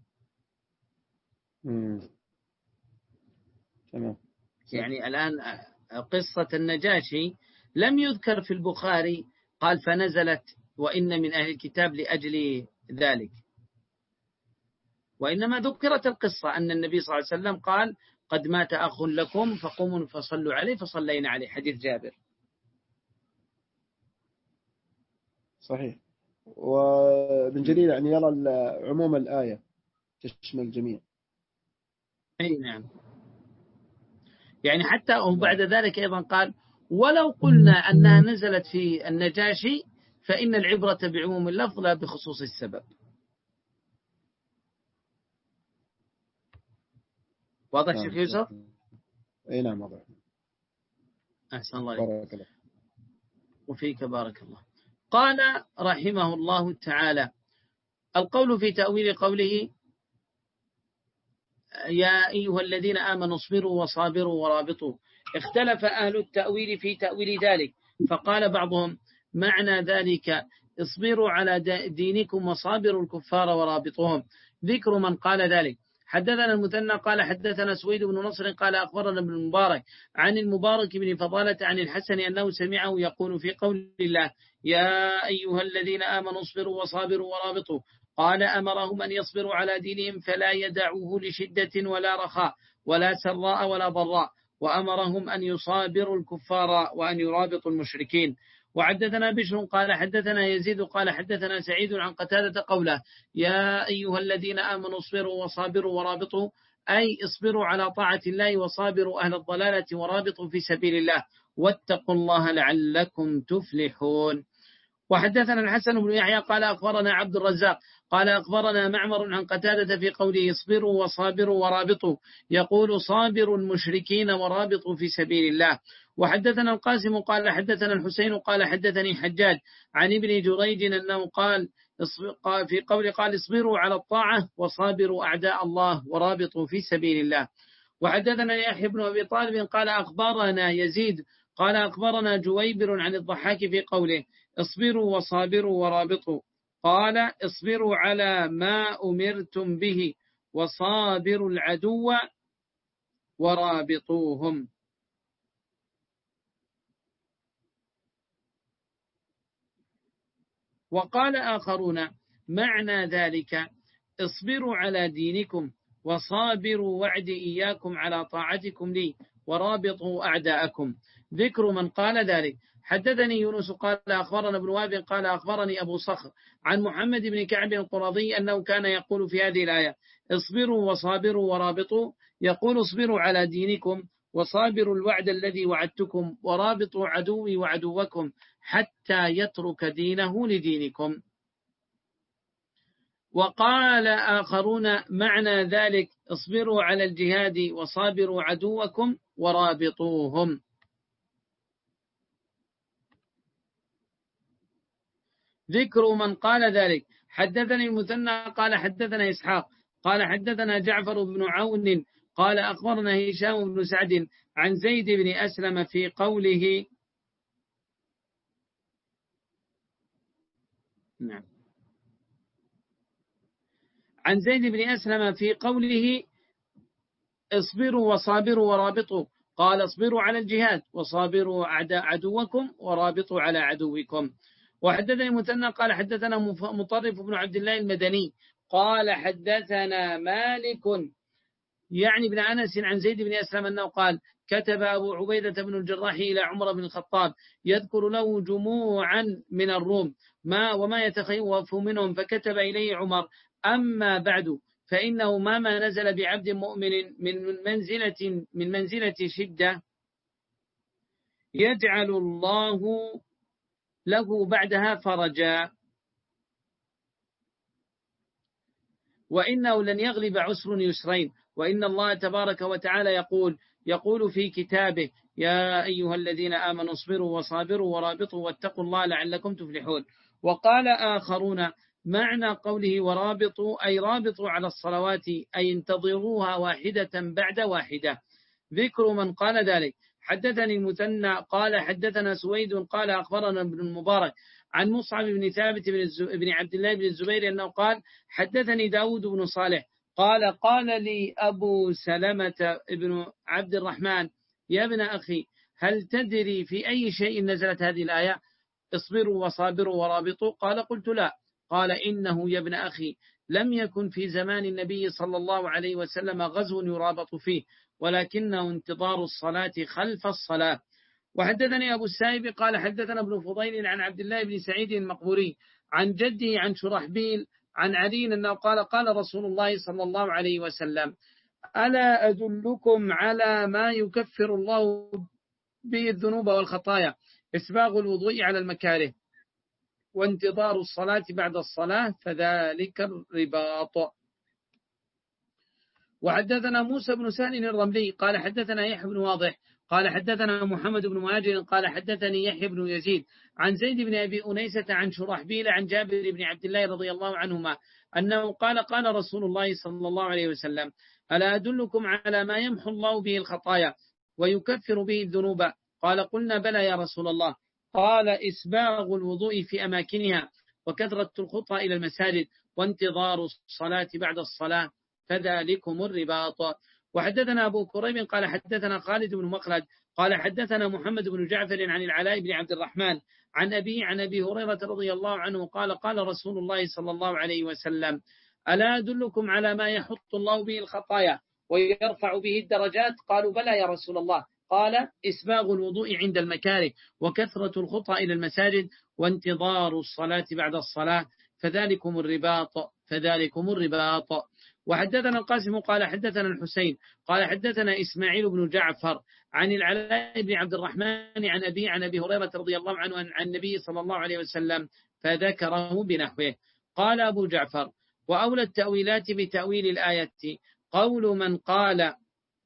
Speaker 2: تمام.
Speaker 1: يعني الآن قصة النجاشي لم يذكر في البخاري قال فنزلت وإن من أهل الكتاب لأجل ذلك، وإنما ذكرت القصة أن النبي صلى الله عليه وسلم قال قد مات أخ لكم فقوموا فصلوا عليه فصلينا عليه، حديث جابر.
Speaker 2: صحيح. وابن جرير يعني يرى عموم الآية تشمل الجميع.
Speaker 1: أي نعم. يعني حتى بعد ذلك أيضا قال ولو قلنا أنها نزلت في النجاشي فإن العبرة بعموم اللفظ لا بخصوص السبب. واضح
Speaker 2: نعم.
Speaker 1: شيخ يوسف؟
Speaker 2: أي نعم واضح.
Speaker 1: أحسن الله
Speaker 2: بارك الله
Speaker 1: وفيك بارك الله. قال رحمه الله تعالى القول في تأويل قوله يا أيها الذين آمنوا اصبروا وصابروا ورابطوا، اختلف أهل التأويل في تأويل ذلك، فقال بعضهم معنى ذلك اصبروا على دينكم وصابروا الكفار ورابطوهم، ذكر من قال ذلك حدثنا المثنى قال حدثنا سويد بن نصر قال أخبرنا ابن المبارك عن المبارك بن فضالة عن الحسن أنه سمعه يقول في قول الله يا أيها الذين آمنوا اصبروا وصابروا ورابطوا قال أمرهم أن يصبروا على دينهم فلا يدعوه لشدة ولا رخاء ولا سراء ولا ضراء، وأمرهم أن يصابروا الكفار وأن يرابطوا المشركين. وحدثنا بشر قال حدثنا يزيد قال حدثنا سعيد عن قتادة قوله يا أيها الذين آمنوا اصبروا وصابروا ورابطوا، أي اصبروا على طاعة الله وصابروا أهل الضلالة ورابطوا في سبيل الله واتقوا الله لعلكم تفلحون. وحدثنا الحسن بن يحيى قال أخبرنا عبد الرزاق قال أخبرنا معمر عن قتادة في قوله اصبروا وصابروا ورابطوا، يقول صابروا المشركين ورابطوا في سبيل الله. وحدثنا القاسم قال حدثنا الحسين قال حدثني حجاج عن ابن جريج أنه قال في قول قال اصبروا على الطاعة وصابروا أعداء الله ورابطوا في سبيل الله. وحدثنا يحيى بن أبي طالب قال أخبرنا يزيد قال أخبرنا جويبر عن الضحاك في قوله اصبروا وصابروا ورابطوا، قال اصبروا على ما أمرتم به وصابروا العدو ورابطوهم. وقال آخرون معنى ذلك اصبروا على دينكم وصابروا وعدي إياكم على طاعتكم لي ورابطوا أعداءكم. ذكر من قال ذلك حدثني يونس قال أخبرنا ابن وهب قال أخبرني أبو صخر عن محمد بن كعب القرظي أنه كان يقول في هذه الآية اصبروا وصابروا ورابطوا، يقول اصبروا على دينكم وصابروا الوعد الذي وعدتكم ورابطوا عدوي وعدوكم حتى يترك دينه لدينكم. وقال آخرون معنى ذلك اصبروا على الجهاد وصابروا عدوكم ورابطوهم. ذكر من قال ذلك حدثني المثنى قال حدثنا إسحاق قال حدثنا جعفر بن عون قال أخبرنا هشام بن سعد عن زيد بن أسلم في قوله نعم عن زيد بن أسلم في قوله اصبروا وصابروا ورابطوا، قال اصبروا على الجهاد وصابروا أعداء عدوكم ورابطوا على عدوكم. وحدثني المثنى قال حدثنا مطرف بن عبد الله المدني قال حدثنا مالك يعني بن أنس عن زيد بن أسلم أنه قال كتب أبو عبيدة بن الجراح إلى عمر بن الخطاب يذكر له جموعا من الروم ما وما يتخوف منهم، فكتب إليه عمر أما بعد فإنه ما ما نزل بعبد مؤمن من منزلة من منزلة شدة يجعل الله له بعدها فرجا، وإنه لن يغلب عسر يسرين، وإن الله تبارك وتعالى يقول يقول في كتابه يا أيها الذين آمنوا اصبروا وصابروا ورابطوا واتقوا الله لعلكم تفلحون. وقال آخرون معنى قوله ورابطوا أي رابطوا على الصلوات أي انتظروها واحدة بعد واحدة. ذكر من قال ذلك حدثني المثنى قال حدثنا سويد قال أخبرنا ابن المبارك عن مصعب بن ثابت بن عبد الله بن الزبير أنه قال حدثني داود بن صالح قال قال لي أبو سلمة بن عبد الرحمن يا ابن أخي هل تدري في أي شيء نزلت هذه الآية اصبروا وصابروا ورابطوا؟ قال قلت لا. قال إنه يا ابن أخي لم يكن في زمان النبي صلى الله عليه وسلم غزو يرابط فيه، ولكنه انتظار الصلاة خلف الصلاة. وحدثني أبو السائب قال حدثنا ابن فضيل عن عبد الله بن سعيد المقبوري عن جده عن شرحبيل عن علي أنه قال قال رسول الله صلى الله عليه وسلم ألا أدلكم على ما يكفر الله به الذنوب والخطايا؟ إسباغ الوضوء على المكاره وانتظار الصلاة بعد الصلاة فذلك الرباط. وحدثنا موسى بن سهل الرملي قال حدثنا يحيى بن واضح قال حدثنا محمد بن مهاجر قال حدثني يحيى بن يزيد عن زيد بن أبي أنيسة عن شرحبيل عن جابر بن عبد الله رضي الله عنهما أنه قال قال رسول الله صلى الله عليه وسلم ألا أدلكم على ما يمحو الله به الخطايا ويكفر به الذنوب؟ قال قلنا بلى يا رسول الله. قال إسباغ الوضوء في أماكنها وكثرة الخطى إلى المساجد وانتظار الصلاة بعد الصلاة فذلكم الرباط. وحدثنا أبو كريب قال حدثنا خالد بن مخلد قال حدثنا محمد بن جعفر عن العلاء بن عبد الرحمن عن أبيه عن أبي هريرة رضي الله عنه قال قال رسول الله صلى الله عليه وسلم: ألا أدلكم على ما يحط الله به الخطايا ويرفع به الدرجات؟ قالوا: بلى يا رسول الله. قال: إسباغ الوضوء عند المكاره، وكثرة الخطى إلى المساجد، وانتظار الصلاة بعد الصلاة، فذلكم الرباط فذلكم الرباط. وحدثنا القاسم قال حدثنا الحسين قال حدثنا إسماعيل بن جعفر عن العلاء بن عبد الرحمن عن أبي عن أبي هريرة رضي الله عنه عن النبي صلى الله عليه وسلم فذكره بنحوه. قال أبو جعفر: وأولى التأويلات بتأويل الآية قول من قال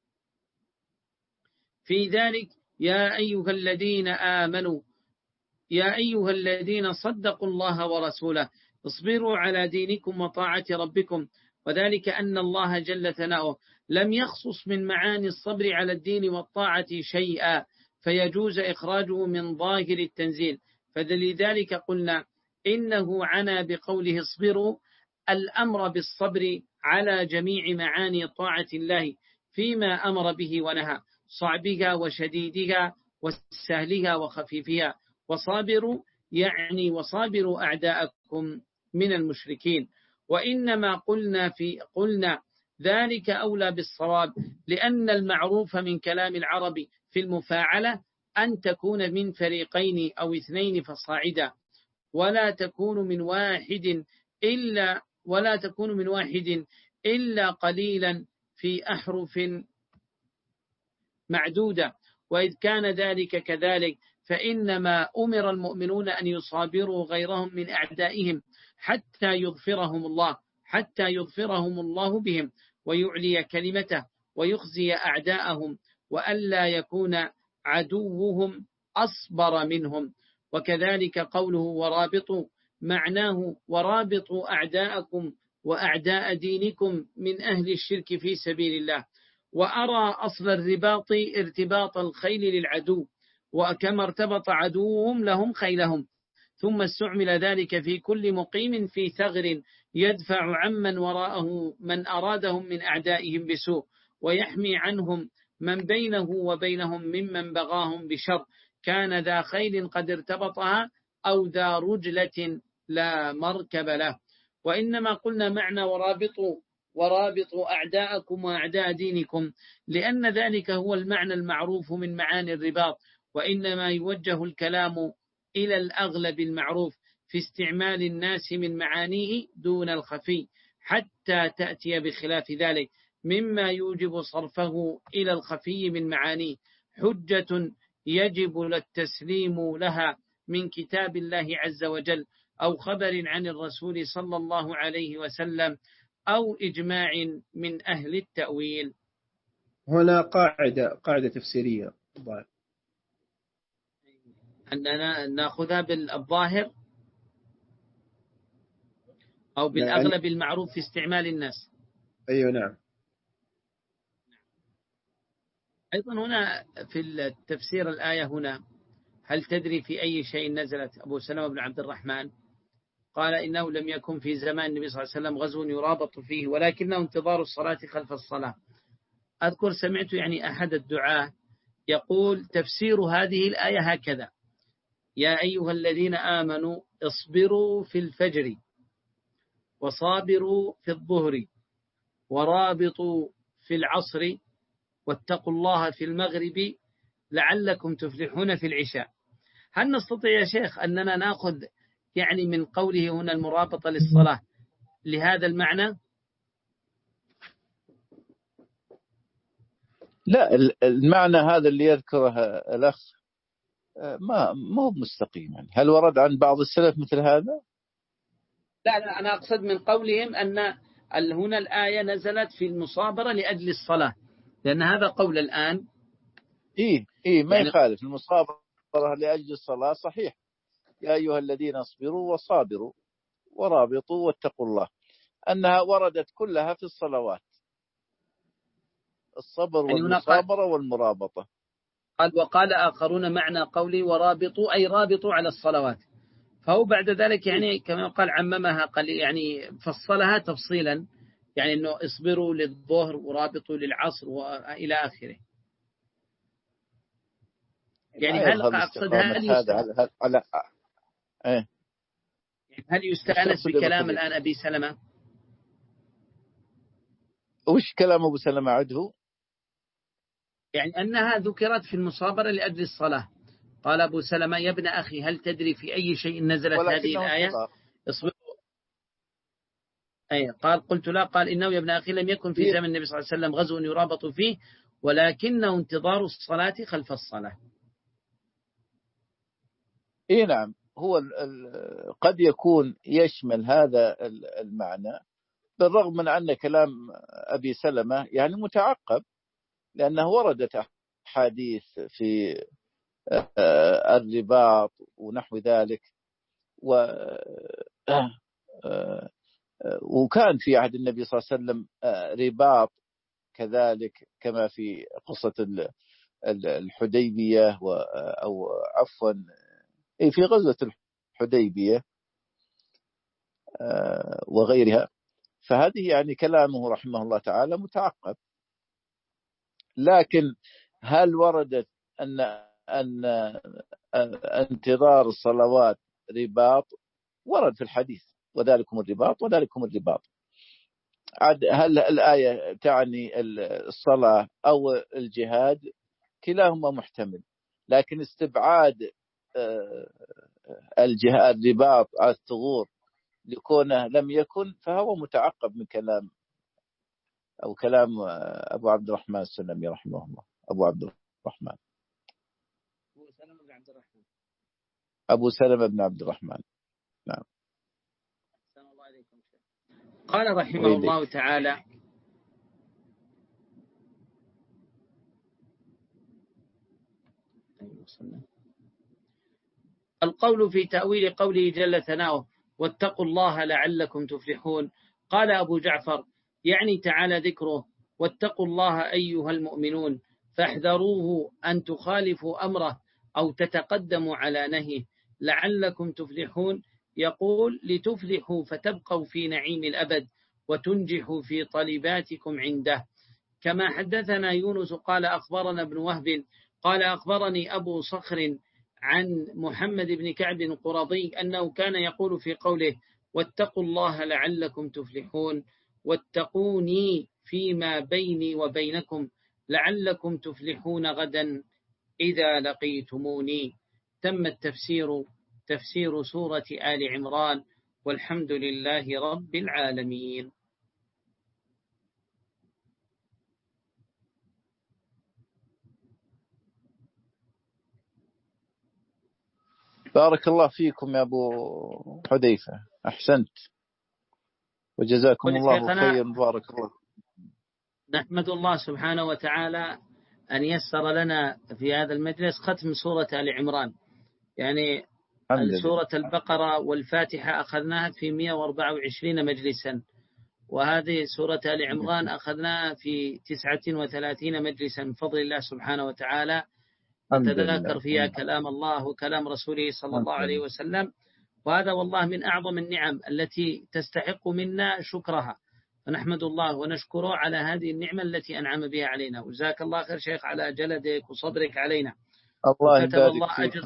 Speaker 1: في ذلك: يا أيها الذين آمنوا يا أيها الذين صدقوا الله ورسوله اصبروا على دينكم وطاعة ربكم، وذلك أن الله جل ثناؤه لم يخصص من معاني الصبر على الدين والطاعة شيئا فيجوز إخراجه من ظاهر التنزيل، فلذلك قلنا إنه عنا بقوله اصبروا الأمر بالصبر على جميع معاني طاعة الله فيما أمر به ونهى، صعبها وشديدها وسهلها وخفيفها، وصابروا يعني وصابروا أعداءكم من المشركين. وإنما قلنا في قلنا ذلك أولى بالصواب، لأن المعروف من كلام العرب في المفاعلة أن تكون من فريقين أو اثنين فصاعدا، ولا تكون من واحد إلا ولا تكون من واحد إلا قليلا في أحرف معدودة. وإذ كان ذلك كذلك فإنما أمر المؤمنون أن يصابروا غيرهم من أعدائهم حتى يظفرهم الله حتى يظفرهم الله بهم ويعلي كلمته ويخزي أعداءهم، وألا يكون عدوهم أصبر منهم. وكذلك قوله ورابطوا معناه ورابطوا أعداءكم وأعداء دينكم من أهل الشرك في سبيل الله. وأرى أصل الرباط ارتباط الخيل للعدو، وكما ارتبط عدوهم لهم خيلهم، ثم استعمل ذلك في كل مقيم في ثغر يدفع عمن وراءه من أرادهم من أعدائهم بسوء، ويحمي عنهم من بينه وبينهم ممن بغاهم بشر، كان ذا خيل قد ارتبطها أو ذا رجلة لا مركب له. وإنما قلنا معنى ورابطوا ورابطوا أعداءكم وأعداء دينكم لأن ذلك هو المعنى المعروف من معاني الرباط، وإنما يوجه الكلام إلى الأغلب المعروف في استعمال الناس من معانيه دون الخفي، حتى تأتي بخلاف ذلك مما يوجب صرفه إلى الخفي من معانيه حجة يجب التسليم لها من كتاب الله عز وجل أو خبر عن الرسول صلى الله عليه وسلم أو إجماع من أهل التأويل.
Speaker 2: هنا قاعدة قاعدة تفسيرية
Speaker 1: أننا نأخذها بالظاهر أو بالأغلب المعروف في استعمال الناس.
Speaker 2: أيوة نعم.
Speaker 1: أيضا هنا في التفسير الآية هنا: هل تدري في أي شيء نزلت؟ أبو سلمة بن عبد الرحمن قال إنه لم يكن في زمان النبي صلى الله عليه وسلم غزو يرابط فيه ولكنه انتظار الصلاة خلف الصلاة. أذكر سمعت يعني أحد الدعاة يقول تفسير هذه الآية هكذا: يا أيها الذين آمنوا اصبروا في الفجر وصابروا في الظهر ورابطوا في العصر واتقوا الله في المغرب لعلكم تفلحون في العشاء. هل نستطيع يا شيخ أننا نأخذ يعني من قوله هنا المرابطة للصلاة لهذا المعنى؟
Speaker 3: لا، المعنى هذا اللي يذكره الأخ ما ما هو مستقيم. يعني هل ورد عن بعض السلف مثل هذا؟
Speaker 1: لا لا، أنا أقصد من قولهم أن هنا الآية نزلت في المصابرة لأجل الصلاة، لأن هذا قول الآن.
Speaker 3: إيه إيه ما
Speaker 1: يعني
Speaker 3: يخالف المصابرة لأجل الصلاة صحيح. يا أيها الذين اصبروا وصابروا ورابطوا واتقوا الله، أنها وردت كلها في الصلوات، الصبر يعني والمصابرة والمرابطة.
Speaker 1: قال وقال آخرون معنى قولي ورابطوا أي رابطوا على الصلوات، فهو بعد ذلك يعني كما قال عممها قال يعني فصلها تفصيلا، يعني أنه اصبروا للظهر ورابطوا للعصر وإلى آخره. يعني هل أقصد هل
Speaker 3: هذا على على إيه؟
Speaker 1: هل يستأنس بكلام الآن أبي سلمة؟
Speaker 3: وش كلام أبو سلمة عده؟
Speaker 1: يعني أنها ذكرت في المصابرة لأجل الصلاة. قال أبو سلمة يا ابن أخي هل تدري في أي شيء نزلت هذه الآية؟ اصبروا. أي قال قلت لا. قال إنه يا ابن أخي لم يكن في زمن النبي صلى الله عليه وسلم غزو يرابط فيه ولكنه انتظار الصلاة خلف الصلاة.
Speaker 3: إيه نعم، هو قد يكون يشمل هذا المعنى، بالرغم من أن كلام أبي سلمة يعني متعقب، لأنه وردت أحاديث في الرباط ونحو ذلك، و وكان في عهد النبي صلى الله عليه وسلم رباط كذلك، كما في قصة الحديبية أو عفوا في غزوة الحديبية وغيرها. فهذه يعني كلامه رحمه الله تعالى متعقب. لكن هل وردت أن أن انتظار الصلوات رباط؟ ورد في الحديث وذلكم الرباط وذلكم الرباط. هل الآية تعني الصلاة أو الجهاد؟ كلاهما محتمل، لكن استبعاد الجهاد الرباط على الثغور لكونه لم يكن فهو متعقب من كلام أو كلام أبو عبد الرحمن السلمي رحمه الله. أبو عبد الرحمن أبو سلمة بن عبد الرحمن. نعم.
Speaker 1: قال رحمه الله تعالى القول في تأويل قوله جل ثناؤه واتقوا الله لعلكم تفلحون. قال أبو جعفر يعني تعالى ذكره واتقوا الله أيها المؤمنون فاحذروه أن تخالفوا أمره أو تتقدموا على نهيه لعلكم تفلحون. يقول لتفلحوا فتبقوا في نعيم الأبد وتنجحوا في طلباتكم عنده. كما حدثنا يونس قال أخبرنا ابن وهب قال أخبرني أبو صخر عن محمد بن كعب القرظي أنه كان يقول في قوله واتقوا الله لعلكم تفلحون واتقوني فيما بيني وبينكم لعلكم تفلحون غدا إذا لقيتموني. تم التفسير تفسير سورة آل عمران والحمد لله رب العالمين.
Speaker 3: بارك الله فيكم يا أبو حذيفة، أحسنت وجزاكم الله خيرا. بارك الله.
Speaker 1: نحمد الله سبحانه وتعالى أن يسر لنا في هذا المجلس ختم سورة آل عمران. يعني سورة البقرة والفاتحة أخذناها في مئة وأربعة وعشرين مجلسا، وهذه سورة آل عمران أخذناها في تسعة وثلاثين مجلسا بفضل الله سبحانه وتعالى، نتذكر فيها كلام الله وكلام رسوله صلى الله عليه وسلم. وهذا والله من أعظم النعم التي تستحق منا شكرها، فنحمد الله ونشكره على هذه النعمة التي أنعم بها علينا. وجزاك الله خير شيخ على جلدك وصبرك علينا.
Speaker 3: الله
Speaker 1: كتب الله أجر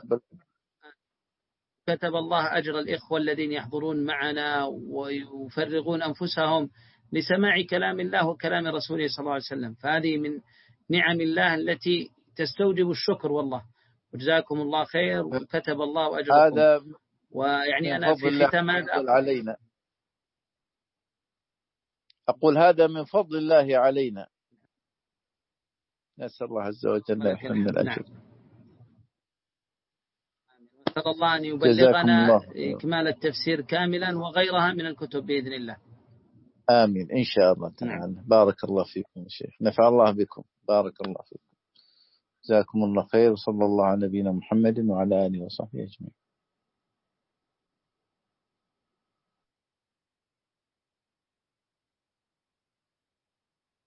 Speaker 1: كتب الله أجر الإخوة الذين يحضرون معنا ويفرغون أنفسهم لسماع كلام الله وكلام رسوله صلى الله عليه وسلم، فهذه من نعم الله التي تستوجب الشكر والله. وجزاكم الله خير وكتب الله أجركم.
Speaker 3: هذا
Speaker 1: ويعني أنا في ختام هذا
Speaker 3: علينا أقول هذا من فضل الله علينا، نسأل الله عز وجل يحملنا الأجر.
Speaker 1: نسأل الله أن يبلغنا إكمال التفسير كاملا وغيرها من الكتب بإذن الله.
Speaker 3: آمين إن شاء الله تعالى. نعم. بارك الله فيكم يا شيخ، نفع الله بكم، بارك الله فيكم، جزاكم الله خير، وصلى الله على نبينا محمد وعلى آله وصحبه أجمعين.